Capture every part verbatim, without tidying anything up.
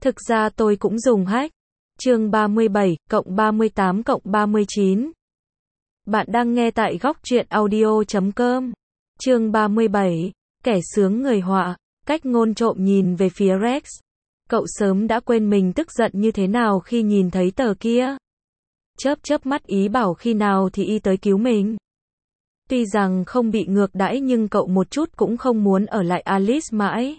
Thực ra tôi cũng dùng hack. Chương ba mươi bảy, cộng ba mươi tám cộng ba mươi chín. Bạn đang nghe tại góc truyện audio chấm com. Chương ba mươi bảy, kẻ sướng người họa. Cách ngôn trộm nhìn về phía Rex. Cậu sớm đã quên mình tức giận như thế nào khi nhìn thấy tờ kia. Chớp chớp mắt ý bảo khi nào thì y tới cứu mình. Tuy rằng không bị ngược đãi nhưng cậu một chút cũng không muốn ở lại Alice mãi.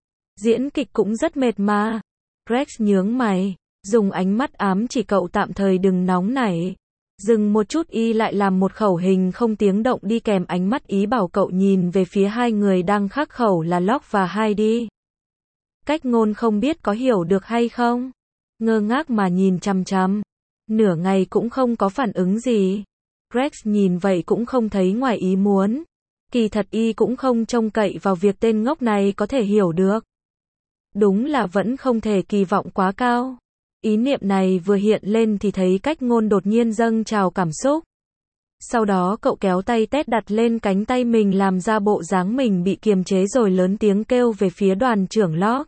Diễn kịch cũng rất mệt mà. Rex nhướng mày, dùng ánh mắt ám chỉ cậu tạm thời đừng nóng nảy. Dừng một chút y lại làm một khẩu hình không tiếng động đi kèm ánh mắt ý bảo cậu nhìn về phía hai người đang khắc khẩu là Locke và Heidi. Cách ngôn không biết có hiểu được hay không. Ngơ ngác mà nhìn chằm chằm. Nửa ngày cũng không có phản ứng gì. Rex nhìn vậy cũng không thấy ngoài ý muốn. Kỳ thật y cũng không trông cậy vào việc tên ngốc này có thể hiểu được. Đúng là vẫn không thể kỳ vọng quá cao. Ý niệm này vừa hiện lên thì thấy cách ngôn đột nhiên dâng trào cảm xúc. Sau đó cậu kéo tay Ted đặt lên cánh tay mình làm ra bộ dáng mình bị kiềm chế rồi lớn tiếng kêu về phía đoàn trưởng Locke.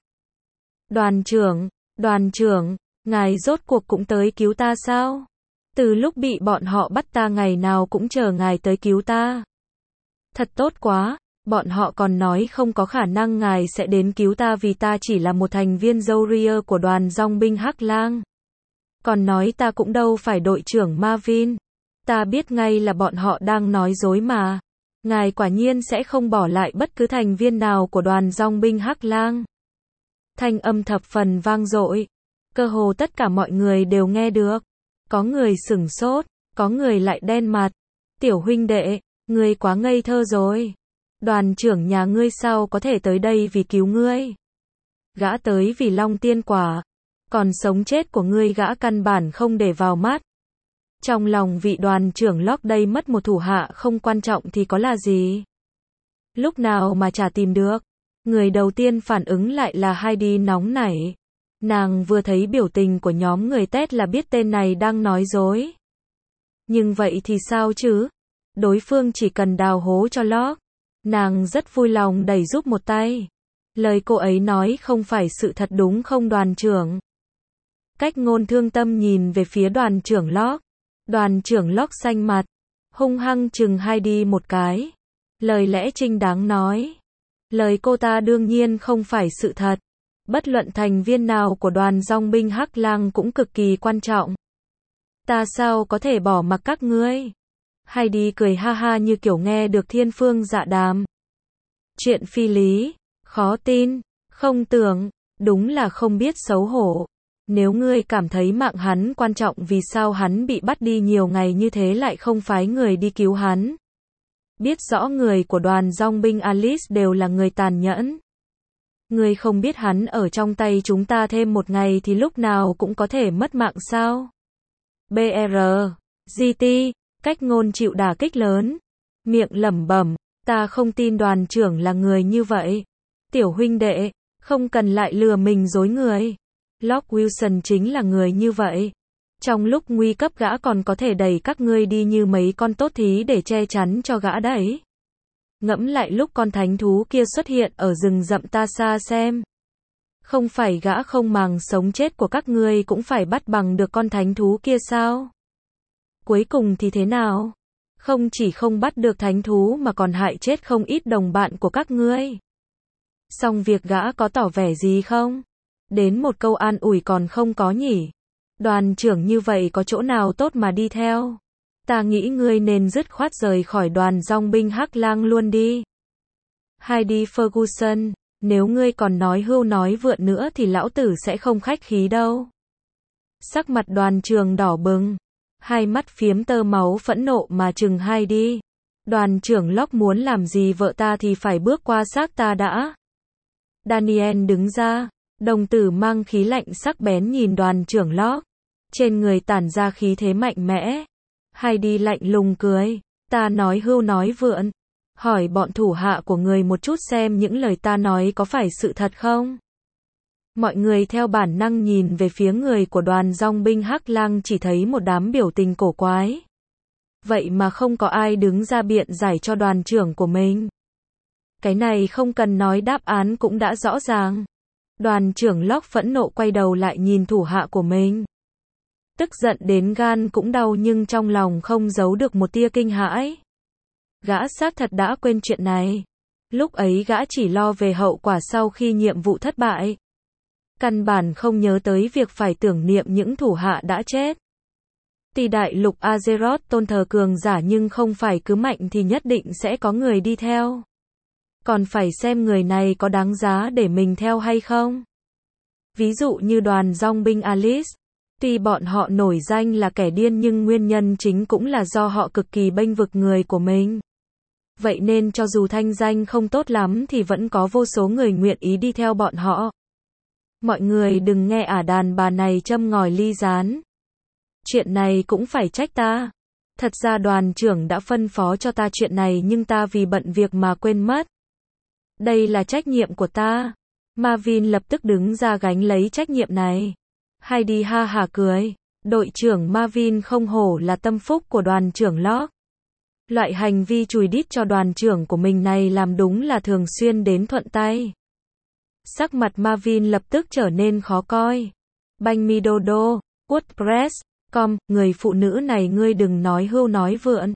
Đoàn trưởng, đoàn trưởng, ngài rốt cuộc cũng tới cứu ta sao? Từ lúc bị bọn họ bắt ta ngày nào cũng chờ ngài tới cứu ta. Thật tốt quá, bọn họ còn nói không có khả năng ngài sẽ đến cứu ta vì ta chỉ là một thành viên dâu ria của đoàn dòng binh Hắc Lang. Còn nói ta cũng đâu phải đội trưởng Marvin. Ta biết ngay là bọn họ đang nói dối mà. Ngài quả nhiên sẽ không bỏ lại bất cứ thành viên nào của đoàn dòng binh Hắc Lang. Thanh âm thập phần vang dội. Cơ hồ tất cả mọi người đều nghe được. Có người sửng sốt, có người lại đen mặt. Tiểu huynh đệ, ngươi quá ngây thơ rồi. Đoàn trưởng nhà ngươi sao có thể tới đây vì cứu ngươi? Gã tới vì Long Tiên Quả. Còn sống chết của ngươi gã căn bản không để vào mắt. Trong lòng vị đoàn trưởng Locke đây mất một thủ hạ không quan trọng thì có là gì? Lúc nào mà chả tìm được? Người đầu tiên phản ứng lại là Heidi nóng nảy. Nàng vừa thấy biểu tình của nhóm người Ted là biết tên này đang nói dối. Nhưng vậy thì sao chứ? Đối phương chỉ cần đào hố cho Locke. Nàng rất vui lòng đẩy giúp một tay. Lời cô ấy nói không phải sự thật đúng không đoàn trưởng? Cách ngôn thương tâm nhìn về phía đoàn trưởng Locke. Đoàn trưởng Locke xanh mặt. Hung hăng chừng Heidi một cái. Lời lẽ trinh đáng nói. Lời cô ta đương nhiên không phải sự thật. Bất luận thành viên nào của đoàn dòng binh Hắc Lang cũng cực kỳ quan trọng. Ta sao có thể bỏ mặc các ngươi? Heidi cười ha ha như kiểu nghe được thiên phương dạ đàm. Chuyện phi lý, khó tin, không tưởng, đúng là không biết xấu hổ. Nếu ngươi cảm thấy mạng hắn quan trọng vì sao hắn bị bắt đi nhiều ngày như thế lại không phái người đi cứu hắn? Biết rõ người của đoàn dòng binh Alice đều là người tàn nhẫn. Ngươi không biết hắn ở trong tay chúng ta thêm một ngày thì lúc nào cũng có thể mất mạng sao? bê rờ, giê tê, cách ngôn chịu đả kích lớn. Miệng lẩm bẩm, ta không tin đoàn trưởng là người như vậy. Tiểu huynh đệ, không cần lại lừa mình dối người. Locke Wilson chính là người như vậy. Trong lúc nguy cấp gã còn có thể đẩy các ngươi đi như mấy con tốt thí để che chắn cho gã đấy. Ngẫm lại lúc con thánh thú kia xuất hiện ở rừng rậm ta xa xem. Không phải gã không màng sống chết của các ngươi cũng phải bắt bằng được con thánh thú kia sao? Cuối cùng thì thế nào? Không chỉ không bắt được thánh thú mà còn hại chết không ít đồng bạn của các ngươi. Xong việc gã có tỏ vẻ gì không? Đến một câu an ủi còn không có nhỉ? Đoàn trưởng như vậy có chỗ nào tốt mà đi theo? Ta nghĩ ngươi nên dứt khoát rời khỏi đoàn dòng binh Hắc Lang luôn đi. Heidi Ferguson, nếu ngươi còn nói hưu nói vượn nữa thì lão tử sẽ không khách khí đâu. Sắc mặt đoàn trường đỏ bừng. Hai mắt phiếm tơ máu phẫn nộ mà chừng Heidi. Đoàn trưởng Locke muốn làm gì vợ ta thì phải bước qua xác ta đã. Daniel đứng ra. Đồng tử mang khí lạnh sắc bén nhìn đoàn trưởng Locke. Trên người tản ra khí thế mạnh mẽ. Heidi lạnh lùng cười. Ta nói hưu nói vượn. Hỏi bọn thủ hạ của người một chút xem những lời ta nói có phải sự thật không? Mọi người theo bản năng nhìn về phía người của đoàn dòng binh Hắc Lang chỉ thấy một đám biểu tình cổ quái. Vậy mà không có ai đứng ra biện giải cho đoàn trưởng của mình. Cái này không cần nói đáp án cũng đã rõ ràng. Đoàn trưởng Locke phẫn nộ quay đầu lại nhìn thủ hạ của mình. Tức giận đến gan cũng đau nhưng trong lòng không giấu được một tia kinh hãi. Gã xác thật đã quên chuyện này. Lúc ấy gã chỉ lo về hậu quả sau khi nhiệm vụ thất bại. Căn bản không nhớ tới việc phải tưởng niệm những thủ hạ đã chết. Tuy đại lục Azeroth tôn thờ cường giả nhưng không phải cứ mạnh thì nhất định sẽ có người đi theo. Còn phải xem người này có đáng giá để mình theo hay không. Ví dụ như đoàn dòng binh Alice. Tuy bọn họ nổi danh là kẻ điên nhưng nguyên nhân chính cũng là do họ cực kỳ bênh vực người của mình. Vậy nên cho dù thanh danh không tốt lắm thì vẫn có vô số người nguyện ý đi theo bọn họ. Mọi người đừng nghe ả đàn bà này châm ngòi ly gián. Chuyện này cũng phải trách ta. Thật ra đoàn trưởng đã phân phó cho ta chuyện này nhưng ta vì bận việc mà quên mất. Đây là trách nhiệm của ta. Marvin lập tức đứng ra gánh lấy trách nhiệm này. Heidi ha hả cười. Đội trưởng Marvin không hổ là tâm phúc của đoàn trưởng Locke. Loại hành vi chùi đít cho đoàn trưởng của mình này làm đúng là thường xuyên đến thuận tay. Sắc mặt Marvin lập tức trở nên khó coi. Banh mi đô đô, WordPress, com, người phụ nữ này ngươi đừng nói hưu nói vượn.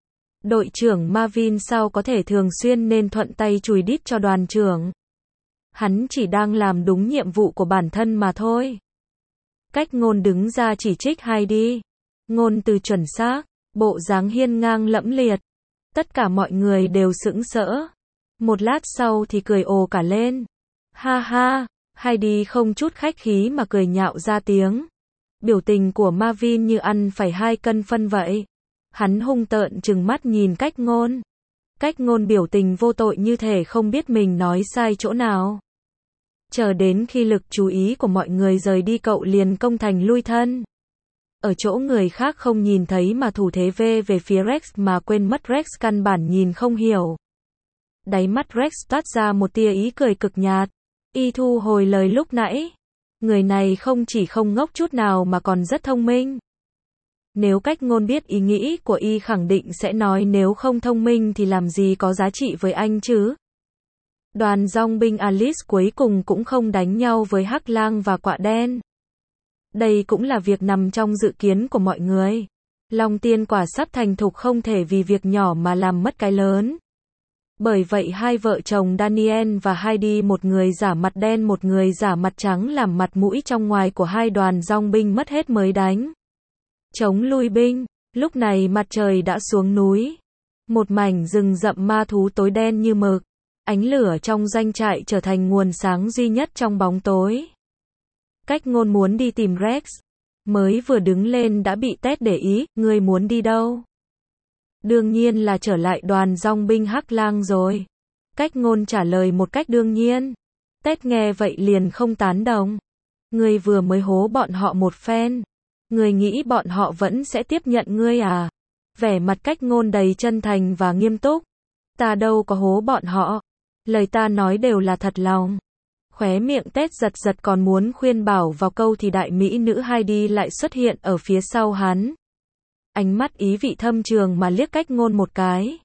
Đội trưởng Marvin sao có thể thường xuyên nên thuận tay chùi đít cho đoàn trưởng. Hắn chỉ đang làm đúng nhiệm vụ của bản thân mà thôi. Cách ngôn đứng ra chỉ trích Heidi. Ngôn từ chuẩn xác, bộ dáng hiên ngang lẫm liệt. Tất cả mọi người đều sững sỡ. Một lát sau thì cười ồ cả lên. Ha ha, Heidi không chút khách khí mà cười nhạo ra tiếng. Biểu tình của Marvin như ăn phải hai cân phân vậy. Hắn hung tợn trừng mắt nhìn cách ngôn. Cách ngôn biểu tình vô tội như thể không biết mình nói sai chỗ nào. Chờ đến khi lực chú ý của mọi người rời đi cậu liền công thành lui thân. Ở chỗ người khác không nhìn thấy mà thủ thế về về phía Rex mà quên mất Rex căn bản nhìn không hiểu. Đáy mắt Rex toát ra một tia ý cười cực nhạt. Y thu hồi lời lúc nãy. Người này không chỉ không ngốc chút nào mà còn rất thông minh. Nếu cách ngôn biết ý nghĩ của Y khẳng định sẽ nói nếu không thông minh thì làm gì có giá trị với anh chứ. Đoàn dòng binh Alice cuối cùng cũng không đánh nhau với Hắc Lang và Quạ Đen. Đây cũng là việc nằm trong dự kiến của mọi người. Long tiên quả sắp thành thục không thể vì việc nhỏ mà làm mất cái lớn. Bởi vậy hai vợ chồng Daniel và Heidi một người giả mặt đen một người giả mặt trắng làm mặt mũi trong ngoài của hai đoàn dòng binh mất hết mới đánh. Chống lui binh, lúc này mặt trời đã xuống núi. Một mảnh rừng rậm ma thú tối đen như mực. Ánh lửa trong doanh trại trở thành nguồn sáng duy nhất trong bóng tối. Cách ngôn muốn đi tìm Rex. Mới vừa đứng lên đã bị Ted để ý, ngươi muốn đi đâu? Đương nhiên là trở lại đoàn dòng binh Hắc Lang rồi. Cách ngôn trả lời một cách đương nhiên. Ted nghe vậy liền không tán đồng. Ngươi vừa mới hố bọn họ một phen. Ngươi nghĩ bọn họ vẫn sẽ tiếp nhận ngươi à? Vẻ mặt cách ngôn đầy chân thành và nghiêm túc. Ta đâu có hố bọn họ. Lời ta nói đều là thật lòng. Khóe miệng Ted giật giật còn muốn khuyên bảo vào câu thì đại mỹ nữ Heidi lại xuất hiện ở phía sau hắn. Ánh mắt ý vị thâm trường mà liếc cách ngôn một cái.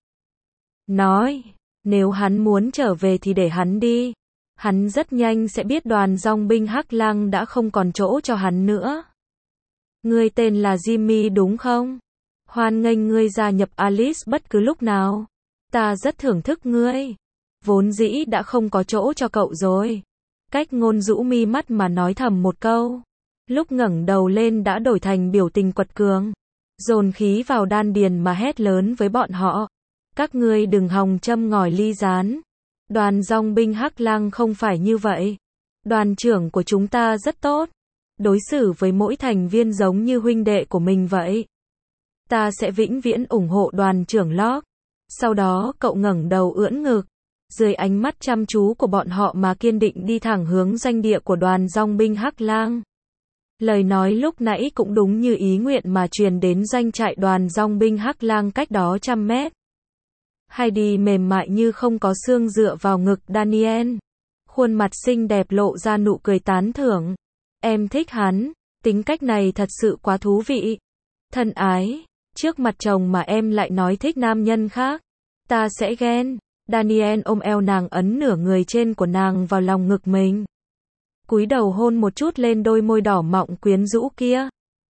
Nói, nếu hắn muốn trở về thì để hắn đi. Hắn rất nhanh sẽ biết đoàn dòng binh Hắc Lang đã không còn chỗ cho hắn nữa. Ngươi tên là Jimmy đúng không? Hoan nghênh ngươi gia nhập Alice bất cứ lúc nào. Ta rất thưởng thức ngươi. Vốn dĩ đã không có chỗ cho cậu rồi. Cách ngôn rũ mi mắt mà nói thầm một câu. Lúc ngẩng đầu lên đã đổi thành biểu tình quật cường. Dồn khí vào đan điền mà hét lớn với bọn họ. Các ngươi đừng hòng châm ngòi ly gián. Đoàn dòng binh Hắc Lang không phải như vậy. Đoàn trưởng của chúng ta rất tốt. Đối xử với mỗi thành viên giống như huynh đệ của mình vậy. Ta sẽ vĩnh viễn ủng hộ đoàn trưởng Locke. Sau đó cậu ngẩng đầu ưỡn ngực. Dưới ánh mắt chăm chú của bọn họ mà kiên định đi thẳng hướng doanh địa của đoàn dòng binh Hắc Lang. Lời nói lúc nãy cũng đúng như ý nguyện mà truyền đến doanh trại đoàn dòng binh Hắc Lang cách đó trăm mét. Heidi mềm mại như không có xương dựa vào ngực Daniel. Khuôn mặt xinh đẹp lộ ra nụ cười tán thưởng. Em thích hắn, tính cách này thật sự quá thú vị. Thân ái, trước mặt chồng mà em lại nói thích nam nhân khác. Ta sẽ ghen. Daniel ôm eo nàng ấn nửa người trên của nàng vào lòng ngực mình. cúi đầu hôn một chút lên đôi môi đỏ mọng quyến rũ kia.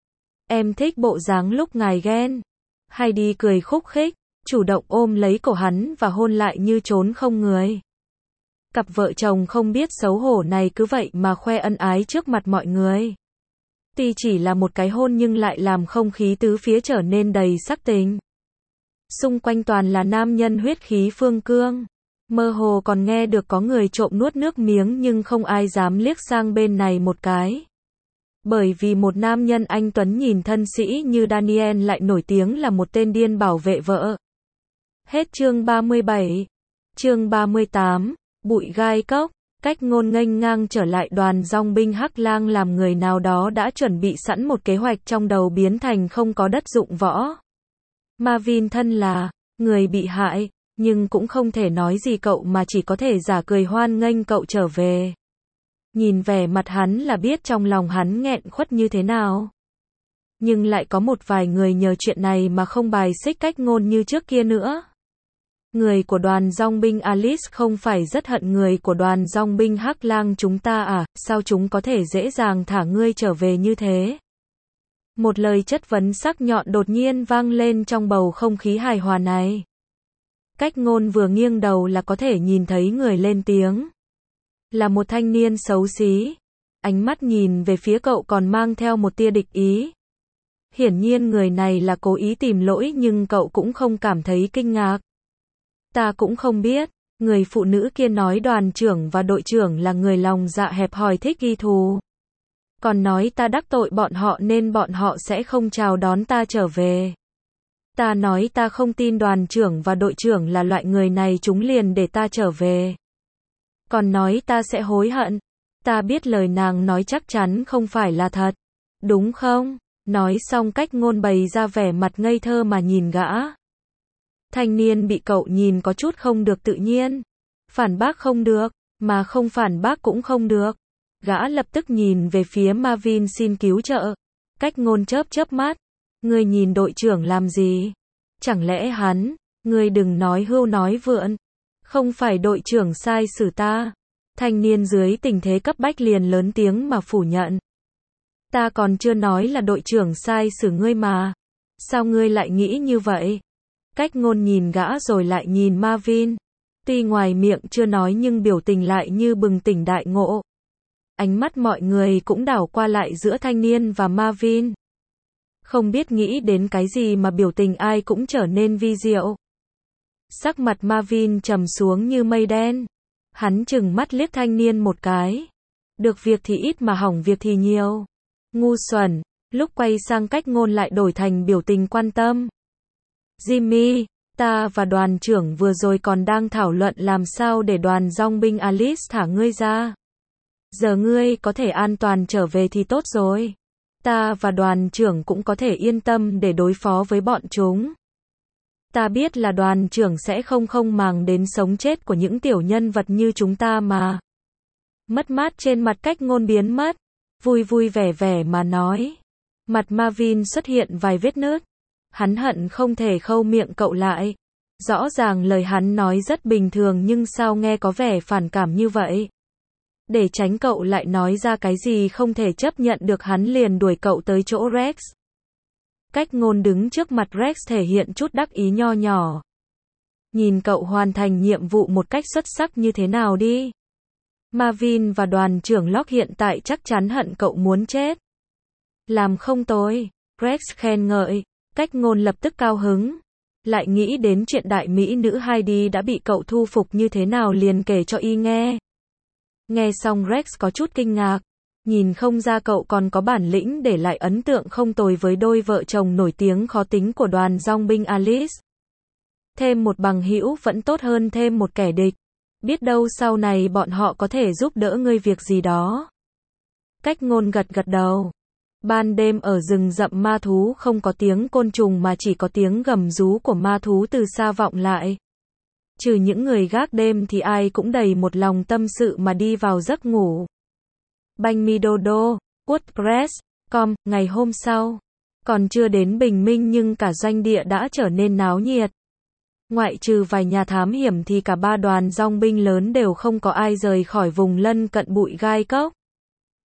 Em thích bộ dáng lúc ngài ghen. Heidi cười khúc khích, chủ động ôm lấy cổ hắn và hôn lại như trốn không người. Cặp vợ chồng không biết xấu hổ này cứ vậy mà khoe ân ái trước mặt mọi người. Tuy chỉ là một cái hôn nhưng lại làm không khí tứ phía trở nên đầy sắc tình. Xung quanh toàn là nam nhân huyết khí phương cương. Mơ hồ còn nghe được có người trộm nuốt nước miếng nhưng không ai dám liếc sang bên này một cái. Bởi vì một nam nhân anh tuấn nhìn thân sĩ như Daniel lại nổi tiếng là một tên điên bảo vệ vợ. Hết chương ba mươi bảy. Chương ba mươi tám, bụi gai cốc. Cách Ngôn nghênh ngang trở lại đoàn dong binh Hắc Lang làm người nào đó đã chuẩn bị sẵn một kế hoạch trong đầu biến thành không có đất dụng võ. Marvin thân là người bị hại, nhưng cũng không thể nói gì cậu mà chỉ có thể giả cười hoan nghênh cậu trở về. Nhìn vẻ mặt hắn là biết trong lòng hắn nghẹn khuất như thế nào. Nhưng lại có một vài người nhờ chuyện này mà không bài xích Cách Ngôn như trước kia nữa. Người của đoàn dong binh Alice không phải rất hận người của đoàn dong binh Hắc Lang chúng ta à, sao chúng có thể dễ dàng thả ngươi trở về như thế? Một lời chất vấn sắc nhọn đột nhiên vang lên trong bầu không khí hài hòa này. Cách Ngôn vừa nghiêng đầu là có thể nhìn thấy người lên tiếng. Là một thanh niên xấu xí. Ánh mắt nhìn về phía cậu còn mang theo một tia địch ý. Hiển nhiên người này là cố ý tìm lỗi nhưng cậu cũng không cảm thấy kinh ngạc. Ta cũng không biết, người phụ nữ kia nói đoàn trưởng và đội trưởng là người lòng dạ hẹp hòi thích ghi thù. Còn nói ta đắc tội bọn họ nên bọn họ sẽ không chào đón ta trở về. Ta nói ta không tin đoàn trưởng và đội trưởng là loại người này chúng liền để ta trở về. Còn nói ta sẽ hối hận. Ta biết lời nàng nói chắc chắn không phải là thật. Đúng không? Nói xong Cách Ngôn bày ra vẻ mặt ngây thơ mà nhìn gã. Thanh niên bị cậu nhìn có chút không được tự nhiên. Phản bác không được, mà không phản bác cũng không được. Gã lập tức nhìn về phía Marvin xin cứu trợ. Cách Ngôn chớp chớp mắt. Ngươi nhìn đội trưởng làm gì? Chẳng lẽ hắn, ngươi đừng nói hưu nói vượn. Không phải đội trưởng sai xử ta. Thanh niên dưới tình thế cấp bách liền lớn tiếng mà phủ nhận. Ta còn chưa nói là đội trưởng sai xử ngươi mà. Sao ngươi lại nghĩ như vậy? Cách Ngôn nhìn gã rồi lại nhìn Marvin. Tuy ngoài miệng chưa nói nhưng biểu tình lại như bừng tỉnh đại ngộ. Ánh mắt mọi người cũng đảo qua lại giữa thanh niên và Marvin. Không biết nghĩ đến cái gì mà biểu tình ai cũng trở nên vi diệu. Sắc mặt Marvin trầm xuống như mây đen. Hắn chừng mắt liếc thanh niên một cái. Được việc thì ít mà hỏng việc thì nhiều. Ngu xuẩn. Lúc quay sang Cách Ngôn lại đổi thành biểu tình quan tâm. Jimmy, ta và đoàn trưởng vừa rồi còn đang thảo luận làm sao để đoàn dong binh Alice thả ngươi ra. Giờ ngươi có thể an toàn trở về thì tốt rồi. Ta và đoàn trưởng cũng có thể yên tâm để đối phó với bọn chúng. Ta biết là đoàn trưởng sẽ không không màng đến sống chết của những tiểu nhân vật như chúng ta mà. Mất mát trên mặt Cách Ngôn biến mất. Vui vui vẻ vẻ mà nói. Mặt Marvin xuất hiện vài vết nứt. Hắn hận không thể khâu miệng cậu lại. Rõ ràng lời hắn nói rất bình thường nhưng sao nghe có vẻ phản cảm như vậy. Để tránh cậu lại nói ra cái gì không thể chấp nhận được hắn liền đuổi cậu tới chỗ Rex. Cách Ngôn đứng trước mặt Rex thể hiện chút đắc ý nho nhỏ. Nhìn cậu hoàn thành nhiệm vụ một cách xuất sắc như thế nào đi. Marvin và đoàn trưởng Locke hiện tại chắc chắn hận cậu muốn chết. Làm không tồi, Rex khen ngợi. Cách Ngôn lập tức cao hứng. Lại nghĩ đến chuyện đại mỹ nữ Heidi đã bị cậu thu phục như thế nào liền kể cho y nghe. Nghe xong Rex có chút kinh ngạc. Nhìn không ra cậu còn có bản lĩnh để lại ấn tượng không tồi với đôi vợ chồng nổi tiếng khó tính của đoàn dong binh Alice. Thêm một bằng hữu vẫn tốt hơn thêm một kẻ địch. Biết đâu sau này bọn họ có thể giúp đỡ ngươi việc gì đó. Cách Ngôn gật gật đầu. Ban đêm ở rừng rậm ma thú không có tiếng côn trùng mà chỉ có tiếng gầm rú của ma thú từ xa vọng lại. Trừ những người gác đêm thì ai cũng đầy một lòng tâm sự mà đi vào giấc ngủ. Banh mi dodo, WordPress, com, ngày hôm sau. Còn chưa đến bình minh nhưng cả doanh địa đã trở nên náo nhiệt. Ngoại trừ vài nhà thám hiểm thì cả ba đoàn dong binh lớn đều không có ai rời khỏi vùng lân cận bụi gai cốc.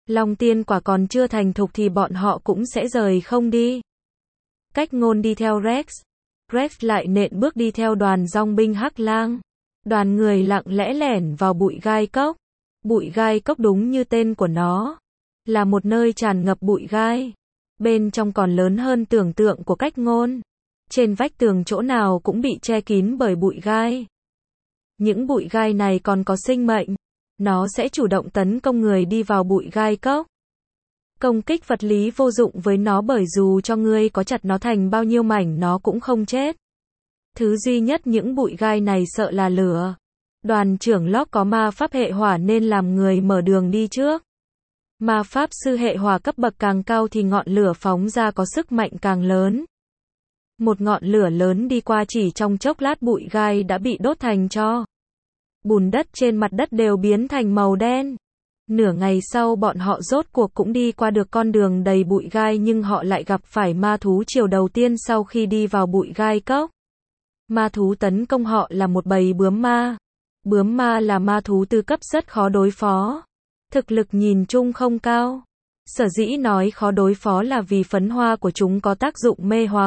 Long tiên quả còn chưa thành thục thì bọn họ cũng sẽ rời không đi. Cách Ngôn đi theo Rex. Rex lại nện bước đi theo đoàn dong binh Hắc Lang. Đoàn người lặng lẽ lẻn vào bụi gai cốc. Bụi gai cốc đúng như tên của nó, là một nơi tràn ngập bụi gai. Bên trong còn lớn hơn tưởng tượng của Cách Ngôn. Trên vách tường chỗ nào cũng bị che kín bởi bụi gai. Những bụi gai này còn có sinh mệnh. Nó sẽ chủ động tấn công người đi vào bụi gai cốc. Công kích vật lý vô dụng với nó bởi dù cho ngươi có chặt nó thành bao nhiêu mảnh nó cũng không chết. Thứ duy nhất những bụi gai này sợ là lửa. Đoàn trưởng Locke có ma pháp hệ hỏa nên làm người mở đường đi trước. Ma pháp sư hệ hỏa cấp bậc càng cao thì ngọn lửa phóng ra có sức mạnh càng lớn. Một ngọn lửa lớn đi qua chỉ trong chốc lát bụi gai đã bị đốt thành tro. Bùn đất trên mặt đất đều biến thành màu đen. Nửa ngày sau bọn họ rốt cuộc cũng đi qua được con đường đầy bụi gai nhưng họ lại gặp phải ma thú chiều đầu tiên sau khi đi vào bụi gai cốc. Ma thú tấn công họ là một bầy bướm ma. Bướm ma là ma thú tư cấp rất khó đối phó. Thực lực nhìn chung không cao. Sở dĩ nói khó đối phó là vì phấn hoa của chúng có tác dụng mê hoặc.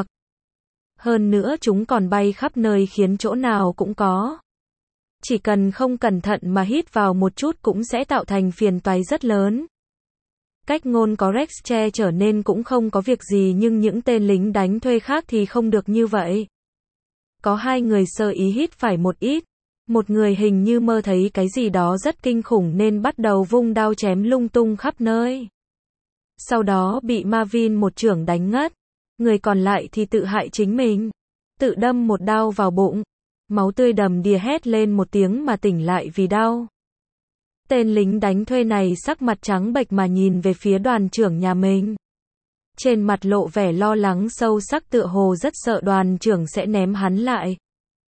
Hơn nữa chúng còn bay khắp nơi khiến chỗ nào cũng có. Chỉ cần không cẩn thận mà hít vào một chút cũng sẽ tạo thành phiền toái rất lớn. Cách Ngôn có Rex che chở nên cũng không có việc gì nhưng những tên lính đánh thuê khác thì không được như vậy. Có hai người sơ ý hít phải một ít. Một người hình như mơ thấy cái gì đó rất kinh khủng nên bắt đầu vung đao chém lung tung khắp nơi. Sau đó bị Marvin một chưởng đánh ngất. Người còn lại thì tự hại chính mình. Tự đâm một đao vào bụng. Máu tươi đầm đìa hét lên một tiếng mà tỉnh lại vì đau. Tên lính đánh thuê này sắc mặt trắng bệch mà nhìn về phía đoàn trưởng nhà mình. Trên mặt lộ vẻ lo lắng sâu sắc tựa hồ rất sợ đoàn trưởng sẽ ném hắn lại.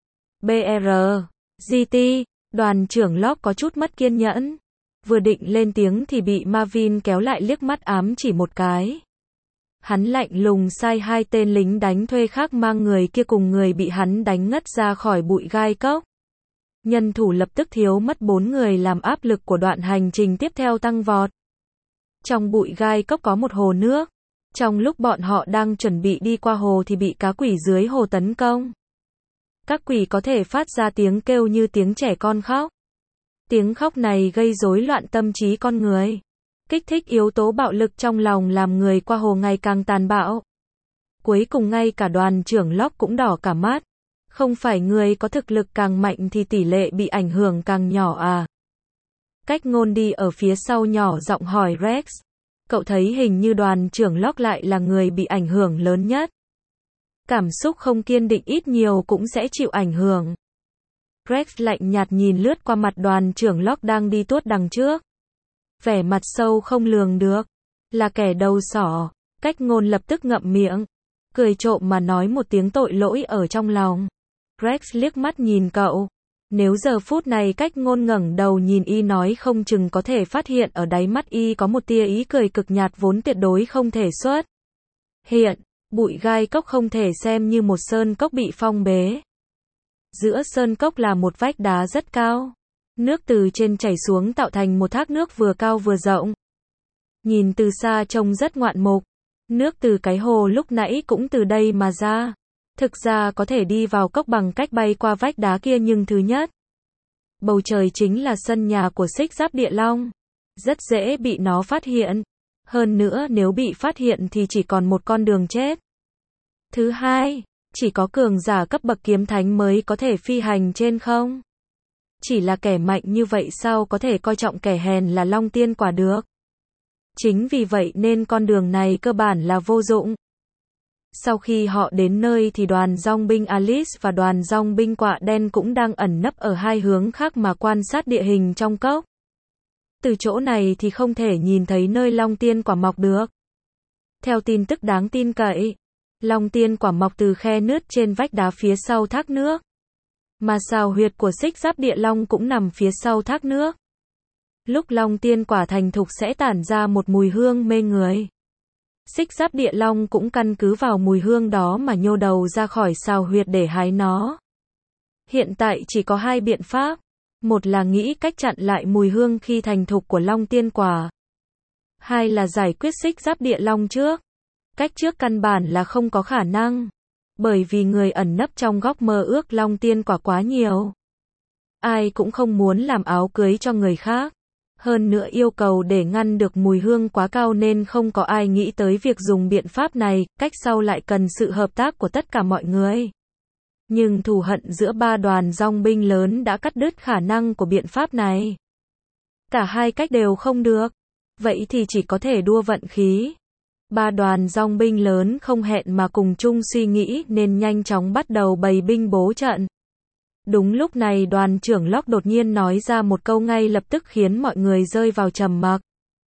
bê rờ, giê tê, đoàn trưởng Locke có chút mất kiên nhẫn. Vừa định lên tiếng thì bị Marvin kéo lại liếc mắt ám chỉ một cái. Hắn lạnh lùng sai hai tên lính đánh thuê khác mang người kia cùng người bị hắn đánh ngất ra khỏi bụi gai cốc. Nhân thủ lập tức thiếu mất bốn người làm áp lực của đoạn hành trình tiếp theo tăng vọt. Trong bụi gai cốc có một hồ nước. Trong lúc bọn họ đang chuẩn bị đi qua hồ thì bị cá quỷ dưới hồ tấn công. Các quỷ có thể phát ra tiếng kêu như tiếng trẻ con khóc. Tiếng khóc này gây rối loạn tâm trí con người. Kích thích yếu tố bạo lực trong lòng làm người qua hồ ngày càng tàn bạo. Cuối cùng ngay cả đoàn trưởng Locke cũng đỏ cả mắt. Không phải người có thực lực càng mạnh thì tỷ lệ bị ảnh hưởng càng nhỏ à? Cách Ngôn đi ở phía sau nhỏ giọng hỏi Rex. Cậu thấy hình như đoàn trưởng Locke lại là người bị ảnh hưởng lớn nhất. Cảm xúc không kiên định ít nhiều cũng sẽ chịu ảnh hưởng. Rex lạnh nhạt nhìn lướt qua mặt đoàn trưởng Locke đang đi tuốt đằng trước. Vẻ mặt sâu không lường được. Là kẻ đầu sỏ. Cách Ngôn lập tức ngậm miệng. Cười trộm mà nói một tiếng tội lỗi ở trong lòng. Rex liếc mắt nhìn cậu. Nếu giờ phút này Cách Ngôn ngẩng đầu nhìn y nói không chừng có thể phát hiện ở đáy mắt y có một tia ý cười cực nhạt vốn tuyệt đối không thể xuất hiện. Bụi gai cốc không thể xem như một sơn cốc bị phong bế. Giữa sơn cốc là một vách đá rất cao. Nước từ trên chảy xuống tạo thành một thác nước vừa cao vừa rộng. Nhìn từ xa trông rất ngoạn mục. Nước từ cái hồ lúc nãy cũng từ đây mà ra. Thực ra có thể đi vào cốc bằng cách bay qua vách đá kia nhưng thứ nhất, bầu trời chính là sân nhà của Xích Giáp Địa Long. Rất dễ bị nó phát hiện. Hơn nữa nếu bị phát hiện thì chỉ còn một con đường chết. Thứ hai, chỉ có cường giả cấp bậc kiếm thánh mới có thể phi hành trên không. Chỉ là kẻ mạnh như vậy sao có thể coi trọng kẻ hèn là Long Tiên Quả được. Chính vì vậy nên con đường này cơ bản là vô dụng. Sau khi họ đến nơi thì đoàn dong binh Alice và đoàn dong binh Quạ Đen cũng đang ẩn nấp ở hai hướng khác mà quan sát địa hình trong cốc. Từ chỗ này thì không thể nhìn thấy nơi Long Tiên Quả mọc được. Theo tin tức đáng tin cậy, Long Tiên Quả mọc từ khe nứt trên vách đá phía sau thác nước. Mà sào huyệt của Xích Giáp Địa Long cũng nằm phía sau thác nước. Lúc Long Tiên Quả thành thục sẽ tản ra một mùi hương mê người. Xích Giáp Địa Long cũng căn cứ vào mùi hương đó mà nhô đầu ra khỏi sào huyệt để hái nó. Hiện tại chỉ có hai biện pháp. Một là nghĩ cách chặn lại mùi hương khi thành thục của Long Tiên Quả. Hai là giải quyết xích giáp địa long trước. Cách trước căn bản là không có khả năng. Bởi vì người ẩn nấp trong góc mơ ước long tiên quả quá nhiều. Ai cũng không muốn làm áo cưới cho người khác. Hơn nữa yêu cầu để ngăn được mùi hương quá cao nên không có ai nghĩ tới việc dùng biện pháp này, cách sau lại cần sự hợp tác của tất cả mọi người. Nhưng thù hận giữa ba đoàn dòng binh lớn đã cắt đứt khả năng của biện pháp này. Cả hai cách đều không được. Vậy thì chỉ có thể đua vận khí. Ba đoàn dòng binh lớn không hẹn mà cùng chung suy nghĩ nên nhanh chóng bắt đầu bày binh bố trận. Đúng lúc này đoàn trưởng Locke đột nhiên nói ra một câu ngay lập tức khiến mọi người rơi vào trầm mặc.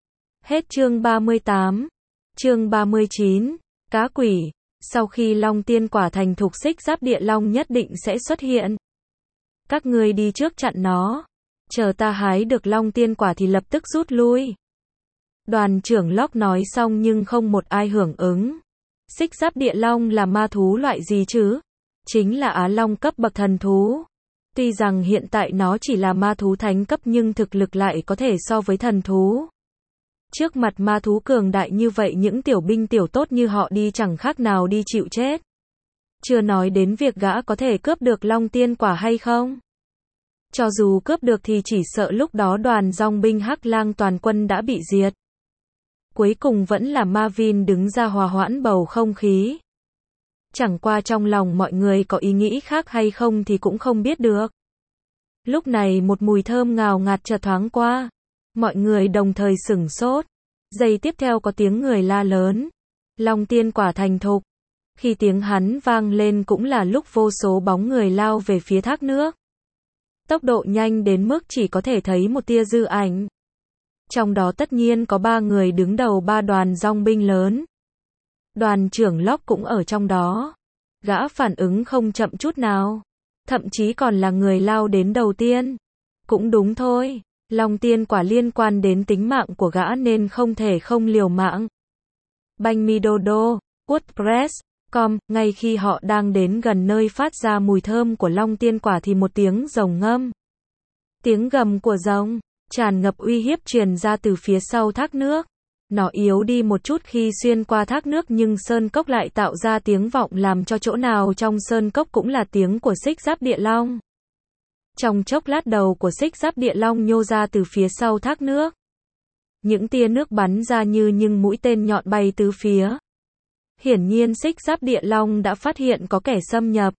Hết chương ba mươi tám. Chương ba mươi chín. Cá quỷ. Sau khi long tiên quả thành thục xích giáp địa long nhất định sẽ xuất hiện. Các ngươi đi trước chặn nó. Chờ ta hái được long tiên quả thì lập tức rút lui. Đoàn trưởng Locke nói xong nhưng không một ai hưởng ứng. Xích giáp địa long là ma thú loại gì chứ? Chính là Á Long cấp bậc thần thú. Tuy rằng hiện tại nó chỉ là ma thú thánh cấp nhưng thực lực lại có thể so với thần thú. Trước mặt ma thú cường đại như vậy những tiểu binh tiểu tốt như họ đi chẳng khác nào đi chịu chết. Chưa nói đến việc gã có thể cướp được long tiên quả hay không. Cho dù cướp được thì chỉ sợ lúc đó đoàn dòng binh Hắc Lang toàn quân đã bị diệt. Cuối cùng vẫn là Marvin đứng ra hòa hoãn bầu không khí. Chẳng qua trong lòng mọi người có ý nghĩ khác hay không thì cũng không biết được. Lúc này một mùi thơm ngào ngạt chợt thoáng qua. Mọi người đồng thời sửng sốt. Giây tiếp theo có tiếng người la lớn. Long tiên quả thành thục. Khi tiếng hắn vang lên cũng là lúc vô số bóng người lao về phía thác nước. Tốc độ nhanh đến mức chỉ có thể thấy một tia dư ảnh. Trong đó tất nhiên có ba người đứng đầu ba đoàn dòng binh lớn. Đoàn trưởng Locke cũng ở trong đó. Gã phản ứng không chậm chút nào. Thậm chí còn là người lao đến đầu tiên. Cũng đúng thôi. Long tiên quả liên quan đến tính mạng của gã nên không thể không liều mạng. Banh mi đô đô, WordPress, com, ngay khi họ đang đến gần nơi phát ra mùi thơm của long tiên quả thì một tiếng rồng ngâm. Tiếng gầm của rồng, tràn ngập uy hiếp truyền ra từ phía sau thác nước. Nó yếu đi một chút khi xuyên qua thác nước nhưng sơn cốc lại tạo ra tiếng vọng làm cho chỗ nào trong sơn cốc cũng là tiếng của xích giáp địa long. Trong chốc lát đầu của xích giáp địa long nhô ra từ phía sau thác nước. Những tia nước bắn ra như những mũi tên nhọn bay tứ phía. Hiển nhiên xích giáp địa long đã phát hiện có kẻ xâm nhập.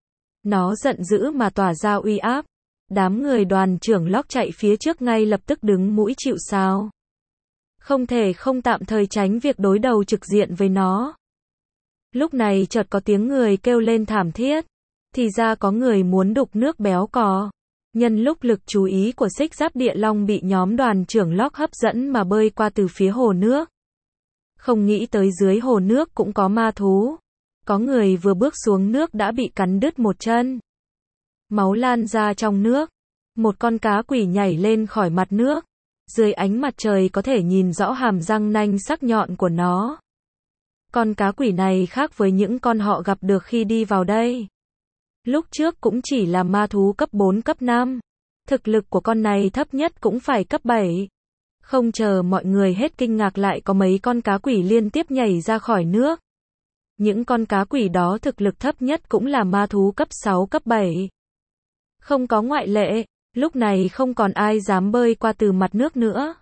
Nó giận dữ mà tỏa ra uy áp. Đám người đoàn trưởng Locke chạy phía trước ngay lập tức đứng mũi chịu sào. Không thể không tạm thời tránh việc đối đầu trực diện với nó. Lúc này chợt có tiếng người kêu lên thảm thiết. Thì ra có người muốn đục nước béo cò. Nhân lúc lực chú ý của xích giáp địa long bị nhóm đoàn trưởng Locke hấp dẫn mà bơi qua từ phía hồ nước. Không nghĩ tới dưới hồ nước cũng có ma thú. Có người vừa bước xuống nước đã bị cắn đứt một chân. Máu lan ra trong nước. Một con cá quỷ nhảy lên khỏi mặt nước. Dưới ánh mặt trời có thể nhìn rõ hàm răng nanh sắc nhọn của nó. Con cá quỷ này khác với những con họ gặp được khi đi vào đây. Lúc trước cũng chỉ là ma thú cấp bốn cấp năm. Thực lực của con này thấp nhất cũng phải cấp bảy. Không chờ mọi người hết kinh ngạc lại có mấy con cá quỷ liên tiếp nhảy ra khỏi nước. Những con cá quỷ đó thực lực thấp nhất cũng là ma thú cấp sáu cấp bảy. Không có ngoại lệ, lúc này không còn ai dám bơi qua từ mặt nước nữa.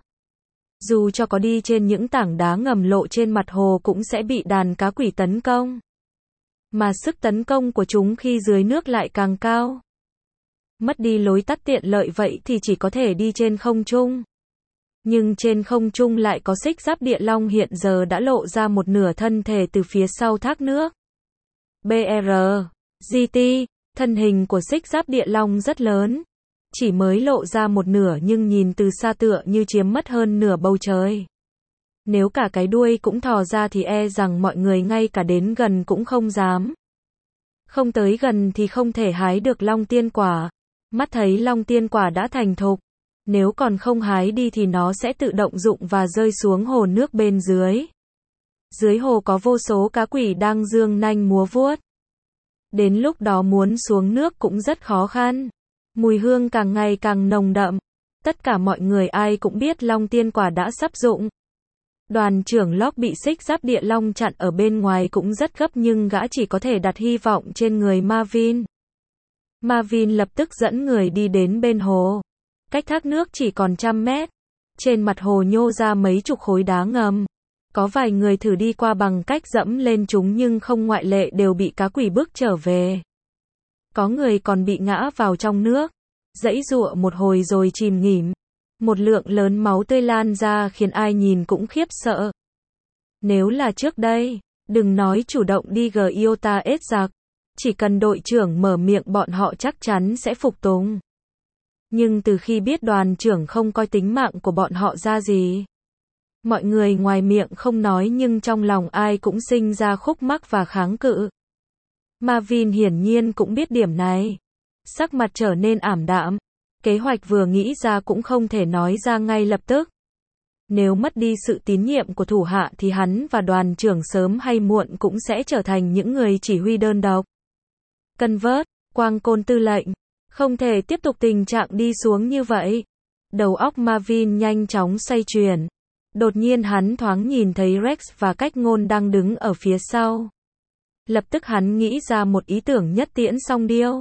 Dù cho có đi trên những tảng đá ngầm lộ trên mặt hồ cũng sẽ bị đàn cá quỷ tấn công. Mà sức tấn công của chúng khi dưới nước lại càng cao. Mất đi lối tắt tiện lợi vậy thì chỉ có thể đi trên không trung. Nhưng trên không trung lại có xích giáp địa long hiện giờ đã lộ ra một nửa thân thể từ phía sau thác nước. bê rờ giê tê, thân hình của xích giáp địa long rất lớn. Chỉ mới lộ ra một nửa nhưng nhìn từ xa tựa như chiếm mất hơn nửa bầu trời. Nếu cả cái đuôi cũng thò ra thì e rằng mọi người ngay cả đến gần cũng không dám. Không tới gần thì không thể hái được long tiên quả. Mắt thấy long tiên quả đã thành thục. Nếu còn không hái đi thì nó sẽ tự động rụng và rơi xuống hồ nước bên dưới. Dưới hồ có vô số cá quỷ đang dương nanh múa vuốt. Đến lúc đó muốn xuống nước cũng rất khó khăn. Mùi hương càng ngày càng nồng đậm. Tất cả mọi người ai cũng biết long tiên quả đã sắp rụng. Đoàn trưởng Locke bị xích giáp địa long chặn ở bên ngoài cũng rất gấp nhưng gã chỉ có thể đặt hy vọng trên người Marvin. Marvin lập tức dẫn người đi đến bên hồ. Cách thác nước chỉ còn trăm mét. Trên mặt hồ nhô ra mấy chục khối đá ngầm. Có vài người thử đi qua bằng cách dẫm lên chúng nhưng không ngoại lệ đều bị cá quỷ bước trở về. Có người còn bị ngã vào trong nước, giãy giụa một hồi rồi chìm nghỉm. Một lượng lớn máu tươi lan ra khiến ai nhìn cũng khiếp sợ. Nếu là trước đây, đừng nói chủ động đi Giota ết giặc, chỉ cần đội trưởng mở miệng bọn họ chắc chắn sẽ phục tùng. Nhưng từ khi biết đoàn trưởng không coi tính mạng của bọn họ ra gì, mọi người ngoài miệng không nói nhưng trong lòng ai cũng sinh ra khúc mắc và kháng cự. Marvin hiển nhiên cũng biết điểm này. Sắc mặt trở nên ảm đạm. Kế hoạch vừa nghĩ ra cũng không thể nói ra ngay lập tức. Nếu mất đi sự tín nhiệm của thủ hạ thì hắn và đoàn trưởng sớm hay muộn cũng sẽ trở thành những người chỉ huy đơn độc. Cân vớt, Quang Côn tư lệnh. Không thể tiếp tục tình trạng đi xuống như vậy. Đầu óc Marvin nhanh chóng xoay chuyển. Đột nhiên hắn thoáng nhìn thấy Rex và Cách Ngôn đang đứng ở phía sau. Lập tức hắn nghĩ ra một ý tưởng nhất tiễn song điêu.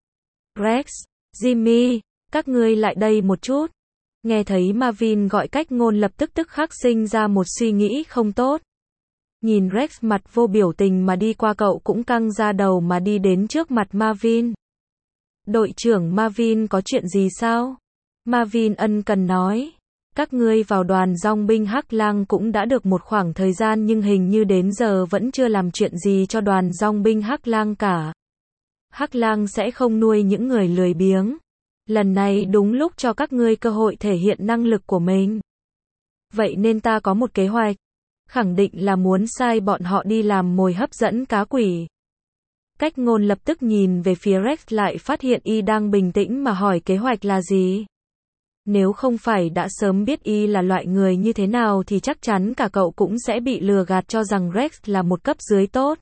Rex, Jimmy, các ngươi lại đây một chút. Nghe thấy Marvin gọi Cách Ngôn lập tức tức khắc sinh ra một suy nghĩ không tốt. Nhìn Rex mặt vô biểu tình mà đi qua cậu cũng căng ra đầu mà đi đến trước mặt Marvin. Đội trưởng Marvin có chuyện gì sao? Marvin ân cần nói. Các ngươi vào đoàn dòng binh Hắc Lang cũng đã được một khoảng thời gian nhưng hình như đến giờ vẫn chưa làm chuyện gì cho đoàn dòng binh Hắc Lang cả. Hắc Lang sẽ không nuôi những người lười biếng. Lần này đúng lúc cho các ngươi cơ hội thể hiện năng lực của mình. Vậy nên ta có một kế hoạch. Khẳng định là muốn sai bọn họ đi làm mồi hấp dẫn cá quỷ. Cách Ngôn lập tức nhìn về phía Rex lại phát hiện y đang bình tĩnh mà hỏi kế hoạch là gì. Nếu không phải đã sớm biết y là loại người như thế nào thì chắc chắn cả cậu cũng sẽ bị lừa gạt cho rằng Rex là một cấp dưới tốt.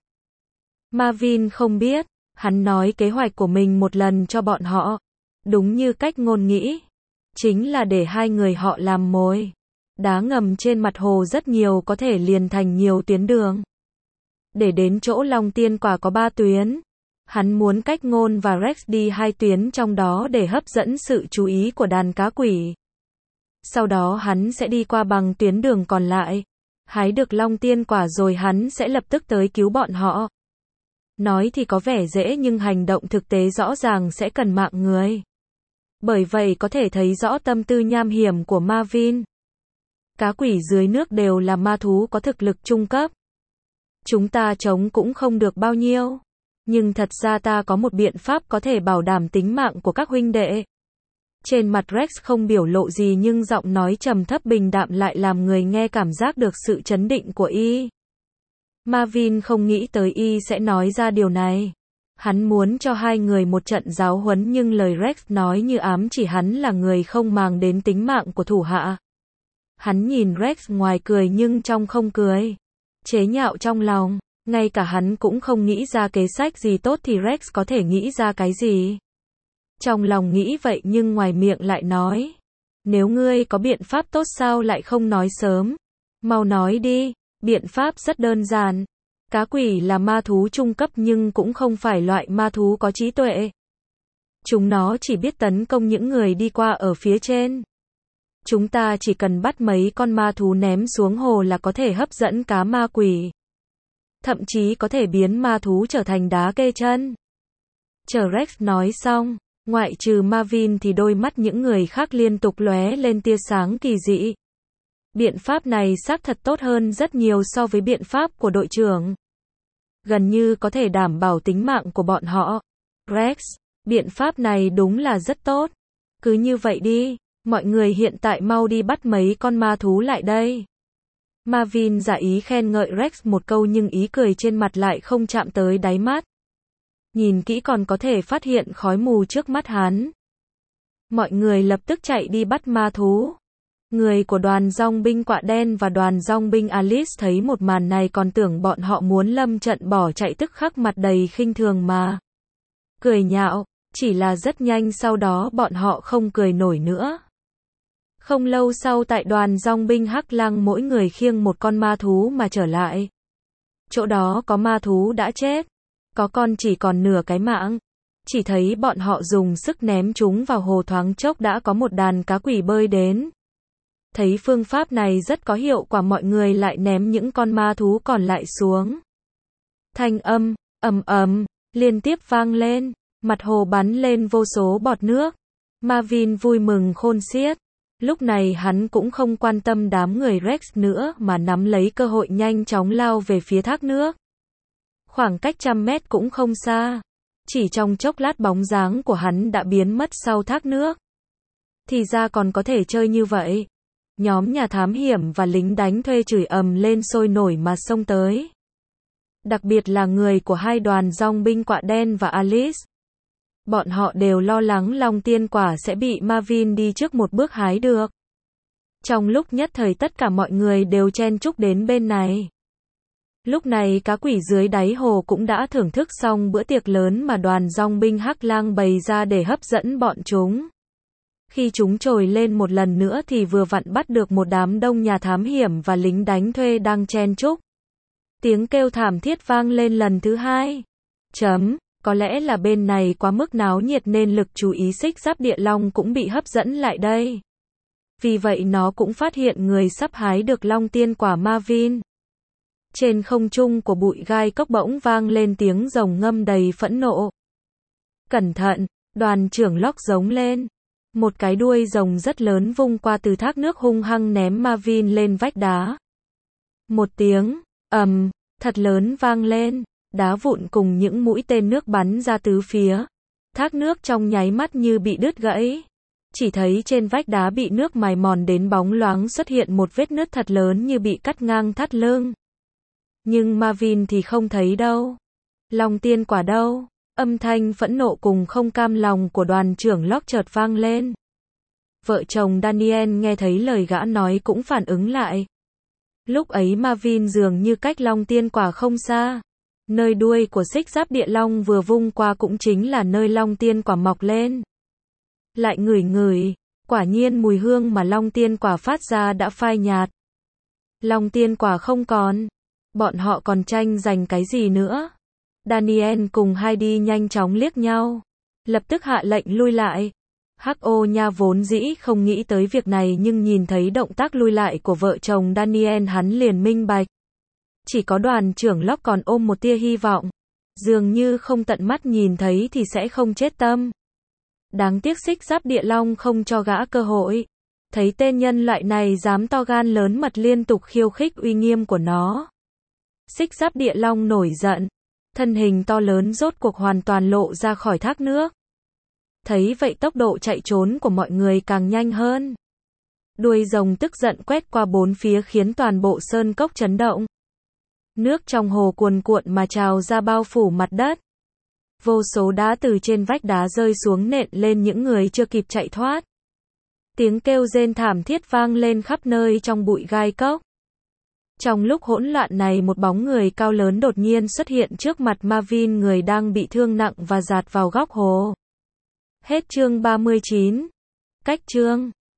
Marvin không biết, hắn nói kế hoạch của mình một lần cho bọn họ. Đúng như Cách Ngôn nghĩ. Chính là để hai người họ làm mồi. Đá ngầm trên mặt hồ rất nhiều có thể liền thành nhiều tuyến đường. Để đến chỗ Long Tiên Quả có ba tuyến. Hắn muốn Cách Ngôn và Rex đi hai tuyến trong đó để hấp dẫn sự chú ý của đàn cá quỷ. Sau đó hắn sẽ đi qua bằng tuyến đường còn lại. Hái được Long Tiên Quả rồi hắn sẽ lập tức tới cứu bọn họ. Nói thì có vẻ dễ nhưng hành động thực tế rõ ràng sẽ cần mạng người. Bởi vậy có thể thấy rõ tâm tư nham hiểm của Marvin. Cá quỷ dưới nước đều là ma thú có thực lực trung cấp. Chúng ta chống cũng không được bao nhiêu. Nhưng thật ra ta có một biện pháp có thể bảo đảm tính mạng của các huynh đệ. Trên mặt Rex không biểu lộ gì nhưng giọng nói trầm thấp bình đạm lại làm người nghe cảm giác được sự chấn định của y. Marvin không nghĩ tới y sẽ nói ra điều này. Hắn muốn cho hai người một trận giáo huấn nhưng lời Rex nói như ám chỉ hắn là người không màng đến tính mạng của thủ hạ. Hắn nhìn Rex ngoài cười nhưng trong không cười. Chế nhạo trong lòng. Ngay cả hắn cũng không nghĩ ra kế sách gì tốt thì Rex có thể nghĩ ra cái gì. Trong lòng nghĩ vậy nhưng ngoài miệng lại nói. Nếu ngươi có biện pháp tốt sao lại không nói sớm. Mau nói đi, biện pháp rất đơn giản. Cá quỷ là ma thú trung cấp nhưng cũng không phải loại ma thú có trí tuệ. Chúng nó chỉ biết tấn công những người đi qua ở phía trên. Chúng ta chỉ cần bắt mấy con ma thú ném xuống hồ là có thể hấp dẫn cá ma quỷ. Thậm chí có thể biến ma thú trở thành đá kê chân. Chờ Rex nói xong, ngoại trừ Marvin thì đôi mắt những người khác liên tục lóe lên tia sáng kỳ dị. Biện pháp này xác thật tốt hơn rất nhiều so với biện pháp của đội trưởng. Gần như có thể đảm bảo tính mạng của bọn họ. Rex, biện pháp này đúng là rất tốt. Cứ như vậy đi, mọi người hiện tại mau đi bắt mấy con ma thú lại đây. Marvin giả ý khen ngợi Rex một câu nhưng ý cười trên mặt lại không chạm tới đáy mắt. Nhìn kỹ còn có thể phát hiện khói mù trước mắt hắn. Mọi người lập tức chạy đi bắt ma thú. Người của đoàn dòng binh Quạ Đen và đoàn dòng binh Alice thấy một màn này còn tưởng bọn họ muốn lâm trận bỏ chạy tức khắc mặt đầy khinh thường mà. Cười nhạo, chỉ là rất nhanh sau đó bọn họ không cười nổi nữa. Không lâu sau tại đoàn dòng binh Hắc Lăng mỗi người khiêng một con ma thú mà trở lại. Chỗ đó có ma thú đã chết, có con chỉ còn nửa cái mạng. Chỉ thấy bọn họ dùng sức ném chúng vào hồ, thoáng chốc đã có một đàn cá quỷ bơi đến. Thấy phương pháp này rất có hiệu quả, mọi người lại ném những con ma thú còn lại xuống. Thanh âm ầm ầm liên tiếp vang lên, mặt hồ bắn lên vô số bọt nước. Marvin vui mừng khôn xiết. Lúc này hắn cũng không quan tâm đám người Rex nữa mà nắm lấy cơ hội nhanh chóng lao về phía thác nước. Khoảng cách trăm mét cũng không xa. Chỉ trong chốc lát bóng dáng của hắn đã biến mất sau thác nước. Thì ra còn có thể chơi như vậy. Nhóm nhà thám hiểm và lính đánh thuê chửi ầm lên sôi nổi mà xông tới. Đặc biệt là người của hai đoàn dòng binh Quạ Đen và Alice. Bọn họ đều lo lắng Long Tiên Quả sẽ bị Marvin đi trước một bước hái được. Trong lúc nhất thời tất cả mọi người đều chen chúc đến bên này. Lúc này cá quỷ dưới đáy hồ cũng đã thưởng thức xong bữa tiệc lớn mà đoàn dòng binh Hắc Lang bày ra để hấp dẫn bọn chúng. Khi chúng trồi lên một lần nữa thì vừa vặn bắt được một đám đông nhà thám hiểm và lính đánh thuê đang chen chúc. Tiếng kêu thảm thiết vang lên lần thứ hai. Chấm, có lẽ là bên này quá mức náo nhiệt nên lực chú ý Xích Giáp Địa Long cũng bị hấp dẫn lại đây. Vì vậy nó cũng phát hiện người sắp hái được Long Tiên Quả Marvin. Trên không trung của bụi gai cốc bỗng vang lên tiếng rồng ngâm đầy phẫn nộ. Cẩn thận, đoàn trưởng Locke giống lên. Một cái đuôi rồng rất lớn vung qua từ thác nước hung hăng ném Marvin lên vách đá. Một tiếng ầm thật lớn vang lên, đá vụn cùng những mũi tên nước bắn ra tứ phía. Thác nước trong nháy mắt như bị đứt gãy. Chỉ thấy trên vách đá bị nước mài mòn đến bóng loáng xuất hiện một vết nứt thật lớn như bị cắt ngang thắt lưng. Nhưng Marvin thì không thấy đâu. Long Tiên Quả đâu? Âm thanh phẫn nộ cùng không cam lòng của đoàn trưởng Locke chợt vang lên. Vợ chồng Daniel nghe thấy lời gã nói cũng phản ứng lại. Lúc ấy Marvin dường như cách Long Tiên Quả không xa. Nơi đuôi của Xích Giáp Địa Long vừa vung qua cũng chính là nơi Long Tiên Quả mọc lên. Lại ngửi ngửi, quả nhiên mùi hương mà Long Tiên Quả phát ra đã phai nhạt. Long Tiên Quả không còn. Bọn họ còn tranh giành cái gì nữa? Daniel cùng Heidi nhanh chóng liếc nhau. Lập tức hạ lệnh lui lại. Hắc Ô Nha vốn dĩ không nghĩ tới việc này nhưng nhìn thấy động tác lui lại của vợ chồng Daniel hắn liền minh bạch. Chỉ có đoàn trưởng Locke còn ôm một tia hy vọng. Dường như không tận mắt nhìn thấy thì sẽ không chết tâm. Đáng tiếc Xích Giáp Địa Long không cho gã cơ hội. Thấy tên nhân loại này dám to gan lớn mật liên tục khiêu khích uy nghiêm của nó. Xích Giáp Địa Long nổi giận. Thân hình to lớn rốt cuộc hoàn toàn lộ ra khỏi thác nước. Thấy vậy tốc độ chạy trốn của mọi người càng nhanh hơn. Đuôi rồng tức giận quét qua bốn phía khiến toàn bộ sơn cốc chấn động. Nước trong hồ cuồn cuộn mà trào ra bao phủ mặt đất. Vô số đá từ trên vách đá rơi xuống nện lên những người chưa kịp chạy thoát. Tiếng kêu rên thảm thiết vang lên khắp nơi trong bụi gai cốc. Trong lúc hỗn loạn này một bóng người cao lớn đột nhiên xuất hiện trước mặt Marvin, người đang bị thương nặng và dạt vào góc hồ. Hết chương ba mươi chín. Cách chương